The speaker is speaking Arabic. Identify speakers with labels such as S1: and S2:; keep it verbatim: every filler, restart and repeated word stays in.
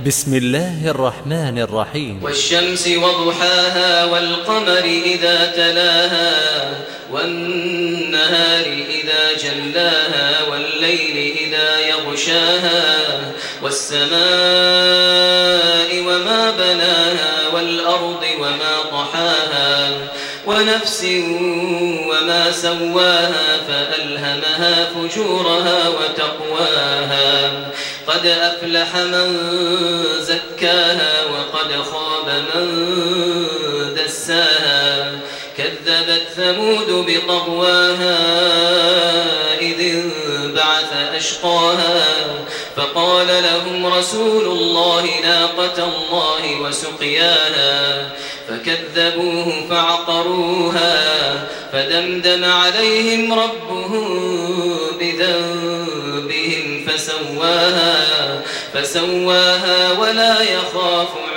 S1: بسم الله الرحمن الرحيم.
S2: والشمس وضحاها والقمر إذا تلاها والنهار إذا جلاها والليل إذا يغشاها والسماء وما بناها والأرض وما طحاها ونفس وما سواها فألهمها فجورها وتقواها قد أفلح من زكاها وقد خاب من دساها كذبت ثمود بطغواها إذ انبعث أشقاها فقال لهم رسول الله ناقة الله وسقياها فكذبوه فعقروها فدمدم عليهم ربهم بذنبهم فسواها فسواها ولا يخاف